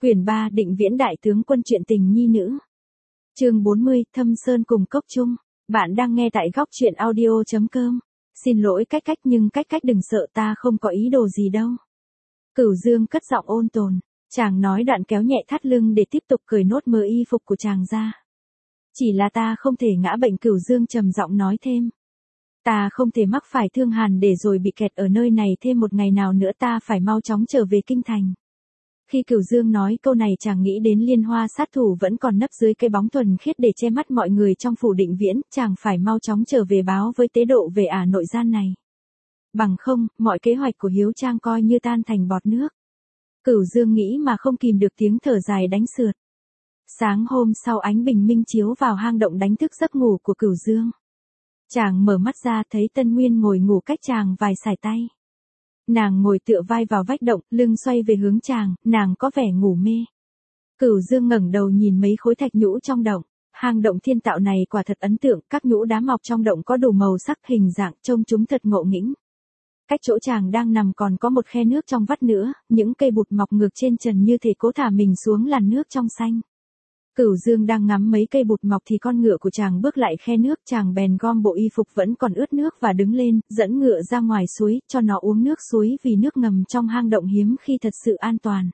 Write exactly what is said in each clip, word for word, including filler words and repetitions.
Quyển ba Định Viễn Đại Tướng Quân Truyện Tình Nhi Nữ. Chương bốn mươi, Thâm Sơn cùng Cốc Chung. Bạn đang nghe tại góc truyện audio chấm com. Xin lỗi cách cách nhưng cách cách đừng sợ, ta không có ý đồ gì đâu. Cửu Dương cất giọng ôn tồn. Chàng nói đoạn kéo nhẹ thắt lưng để tiếp tục cởi nốt mớ y phục của chàng ra. Chỉ là ta không thể ngã bệnh, Cửu Dương trầm giọng nói thêm. Ta không thể mắc phải thương hàn để rồi bị kẹt ở nơi này thêm một ngày nào nữa, ta phải mau chóng trở về kinh thành. Khi Cửu Dương nói câu này, chàng nghĩ đến liên hoa sát thủ vẫn còn nấp dưới cây bóng thuần khiết để che mắt mọi người trong phủ Định Viễn, chàng phải mau chóng trở về báo với tế độ về ả nội gian này. Bằng không, mọi kế hoạch của Hiếu Trang coi như tan thành bọt nước. Cửu Dương nghĩ mà không kìm được tiếng thở dài đánh sượt. Sáng hôm sau, ánh bình minh chiếu vào hang động đánh thức giấc ngủ của Cửu Dương. Chàng mở mắt ra thấy Tân Nguyên ngồi ngủ cách chàng vài sải tay. Nàng ngồi tựa vai vào vách động, lưng xoay về hướng chàng, nàng có vẻ ngủ mê. Cửu Dương ngẩng đầu nhìn mấy khối thạch nhũ trong động. Hang động thiên tạo này quả thật ấn tượng, các nhũ đá mọc trong động có đủ màu sắc hình dạng, trông chúng thật ngộ nghĩnh. Cách chỗ chàng đang nằm còn có một khe nước trong vắt nữa, những cây bụt mọc ngược trên trần như thể cố thả mình xuống làn nước trong xanh. Cửu Dương đang ngắm mấy cây bụt mọc thì con ngựa của chàng bước lại khe nước, chàng bèn gom bộ y phục vẫn còn ướt nước và đứng lên, dẫn ngựa ra ngoài suối, cho nó uống nước suối vì nước ngầm trong hang động hiếm khi thật sự an toàn.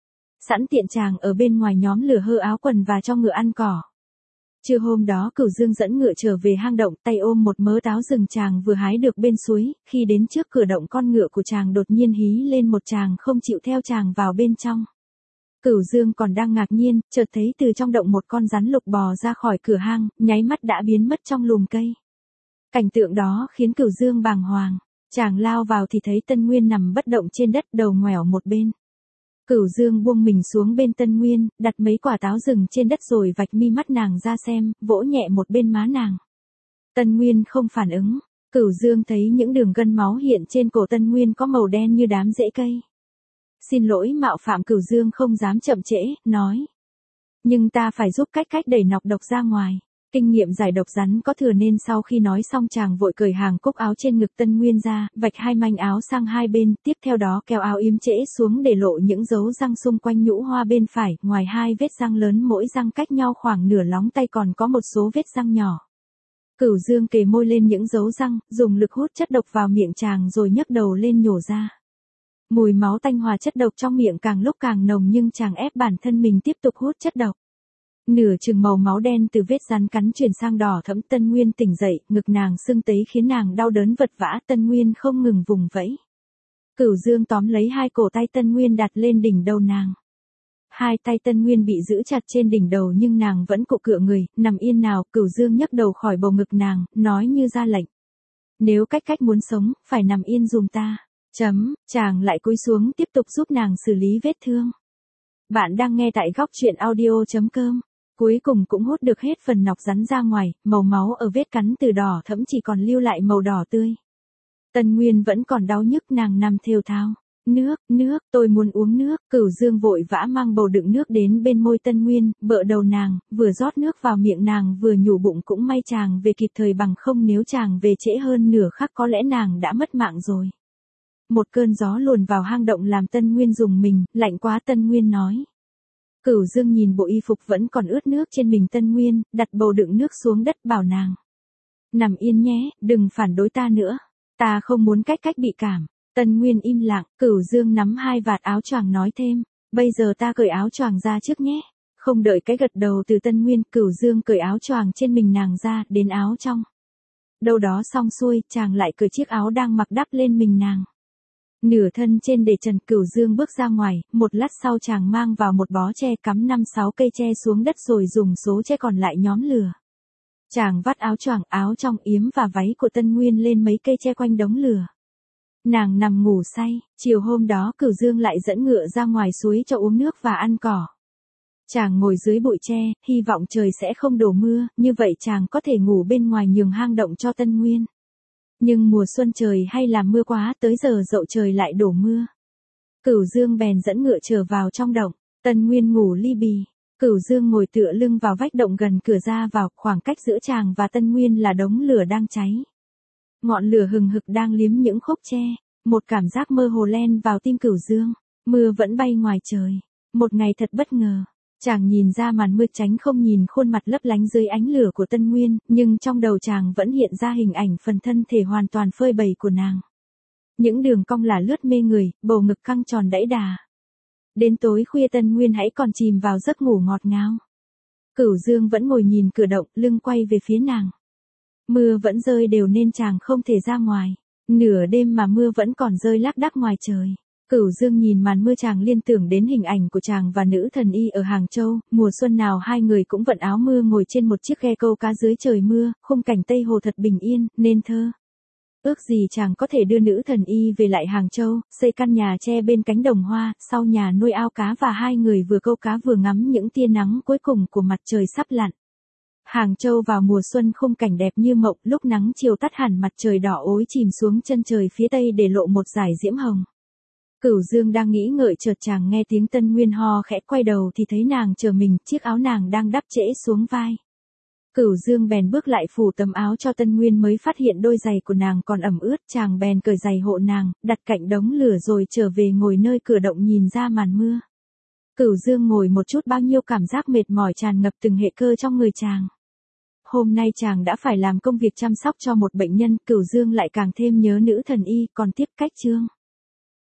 Sẵn tiện chàng ở bên ngoài nhóm lửa hơ áo quần và cho ngựa ăn cỏ. Trưa hôm đó Cửu Dương dẫn ngựa trở về hang động, tay ôm một mớ táo rừng chàng vừa hái được bên suối, khi đến trước cửa động con ngựa của chàng đột nhiên hí lên một tràng không chịu theo chàng vào bên trong. Cửu Dương còn đang ngạc nhiên, chợt thấy từ trong động một con rắn lục bò ra khỏi cửa hang, nháy mắt đã biến mất trong lùm cây. Cảnh tượng đó khiến Cửu Dương bàng hoàng. Chàng lao vào thì thấy Tân Nguyên nằm bất động trên đất, đầu ngoẻo một bên. Cửu Dương buông mình xuống bên Tân Nguyên, đặt mấy quả táo rừng trên đất rồi vạch mi mắt nàng ra xem, vỗ nhẹ một bên má nàng. Tân Nguyên không phản ứng. Cửu Dương thấy những đường gân máu hiện trên cổ Tân Nguyên có màu đen như đám rễ cây. Xin lỗi mạo phạm, Cửu Dương không dám chậm trễ, nói. Nhưng ta phải giúp cách cách đẩy nọc độc ra ngoài. Kinh nghiệm giải độc rắn có thừa nên sau khi nói xong chàng vội cởi hàng cúc áo trên ngực Tân Nguyên ra, vạch hai manh áo sang hai bên, tiếp theo đó kéo áo yếm trễ xuống để lộ những dấu răng xung quanh nhũ hoa bên phải, ngoài hai vết răng lớn mỗi răng cách nhau khoảng nửa lóng tay còn có một số vết răng nhỏ. Cửu Dương kề môi lên những dấu răng, dùng lực hút chất độc vào miệng chàng rồi nhấc đầu lên nhổ ra. Mùi máu tanh hòa chất độc trong miệng càng lúc càng nồng nhưng chàng ép bản thân mình tiếp tục hút chất độc. Nửa chừng màu máu đen từ vết rắn cắn chuyển sang đỏ thẫm. Tân Nguyên tỉnh dậy, ngực nàng sưng tấy khiến nàng đau đớn vật vã. Tân Nguyên không ngừng vùng vẫy. Cửu Dương tóm lấy hai cổ tay Tân Nguyên đặt lên đỉnh đầu nàng. Hai tay Tân Nguyên bị giữ chặt trên đỉnh đầu nhưng nàng vẫn cụ cựa người, nằm yên nào. Cửu Dương nhấc đầu khỏi bầu ngực nàng, nói như ra lệnh. Nếu cách cách muốn sống, phải nằm yên giùm ta. Chấm, chàng lại cúi xuống tiếp tục giúp nàng xử lý vết thương. Bạn đang nghe tại góc truyện audio chấm com. Cuối cùng cũng hút được hết phần nọc rắn ra ngoài, màu máu ở vết cắn từ đỏ thẫm chỉ còn lưu lại màu đỏ tươi. Tân Nguyên vẫn còn đau nhức, nàng nằm thều thào. Nước, nước, tôi muốn uống nước. Cửu Dương vội vã mang bầu đựng nước đến bên môi Tân Nguyên, bợ đầu nàng, vừa rót nước vào miệng nàng vừa nhủ bụng cũng may chàng về kịp thời, bằng không nếu chàng về trễ hơn nửa khắc có lẽ nàng đã mất mạng rồi. Một cơn gió luồn vào hang động làm Tân Nguyên rùng mình, lạnh quá. Tân Nguyên nói. Cửu Dương nhìn bộ y phục vẫn còn ướt nước trên mình Tân Nguyên, đặt bầu đựng nước xuống đất bảo nàng. Nằm yên nhé, đừng phản đối ta nữa. Ta không muốn cách cách bị cảm. Tân Nguyên im lặng, Cửu Dương nắm hai vạt áo choàng nói thêm. Bây giờ ta cởi áo choàng ra trước nhé. Không đợi cái gật đầu từ Tân Nguyên, Cửu Dương cởi áo choàng trên mình nàng ra, đến áo trong. Đâu đó xong xuôi, chàng lại cởi chiếc áo đang mặc đắp lên mình nàng. Nửa thân trên để trần. Cửu Dương bước ra ngoài, một lát sau chàng mang vào một bó tre, cắm năm sáu cây tre xuống đất rồi dùng số tre còn lại nhóm lửa. Chàng vắt áo choàng, áo trong, yếm và váy của Tân Nguyên lên mấy cây tre quanh đống lửa. Nàng nằm ngủ say. Chiều hôm đó Cửu Dương lại dẫn ngựa ra ngoài suối cho uống nước và ăn cỏ. Chàng ngồi dưới bụi tre, hy vọng trời sẽ không đổ mưa, như vậy chàng có thể ngủ bên ngoài nhường hang động cho Tân Nguyên. Nhưng mùa xuân trời hay làm mưa quá, tới giờ dậu trời lại đổ mưa. Cửu Dương bèn dẫn ngựa trở vào trong động. Tân Nguyên ngủ li bì. Cửu Dương ngồi tựa lưng vào vách động gần cửa ra vào, khoảng cách giữa chàng và Tân Nguyên là đống lửa đang cháy. Ngọn lửa hừng hực đang liếm những khúc tre. Một cảm giác mơ hồ len vào tim Cửu Dương. Mưa vẫn bay ngoài trời. Một ngày thật bất ngờ. Chàng nhìn ra màn mưa tránh không nhìn khuôn mặt lấp lánh dưới ánh lửa của Tân Nguyên, nhưng trong đầu chàng vẫn hiện ra hình ảnh phần thân thể hoàn toàn phơi bày của nàng. Những đường cong là lướt mê người, bầu ngực căng tròn đẫy đà. Đến tối khuya Tân Nguyên hãy còn chìm vào giấc ngủ ngọt ngào. Cửu Dương vẫn ngồi nhìn cửa động, lưng quay về phía nàng. Mưa vẫn rơi đều nên chàng không thể ra ngoài. Nửa đêm mà mưa vẫn còn rơi lác đác ngoài trời. Cửu Dương nhìn màn mưa chàng liên tưởng đến hình ảnh của chàng và nữ thần y ở Hàng Châu, mùa xuân nào hai người cũng vận áo mưa ngồi trên một chiếc ghe câu cá dưới trời mưa, khung cảnh Tây Hồ thật bình yên, nên thơ. Ước gì chàng có thể đưa nữ thần y về lại Hàng Châu, xây căn nhà tre bên cánh đồng hoa, sau nhà nuôi ao cá và hai người vừa câu cá vừa ngắm những tia nắng cuối cùng của mặt trời sắp lặn. Hàng Châu vào mùa xuân khung cảnh đẹp như mộng, lúc nắng chiều tắt hẳn mặt trời đỏ ối chìm xuống chân trời phía tây để lộ một dải diễm hồng. Cửu Dương đang nghĩ ngợi chợt chàng nghe tiếng Tân Nguyên ho khẽ, quay đầu thì thấy nàng chờ mình, chiếc áo nàng đang đắp trễ xuống vai. Cửu Dương bèn bước lại phủ tấm áo cho Tân Nguyên, mới phát hiện đôi giày của nàng còn ẩm ướt, chàng bèn cởi giày hộ nàng, đặt cạnh đống lửa rồi trở về ngồi nơi cửa động nhìn ra màn mưa. Cửu Dương ngồi một chút, bao nhiêu cảm giác mệt mỏi tràn ngập từng hệ cơ trong người chàng. Hôm nay chàng đã phải làm công việc chăm sóc cho một bệnh nhân, Cửu Dương lại càng thêm nhớ nữ thần y, còn tiếp cách chương.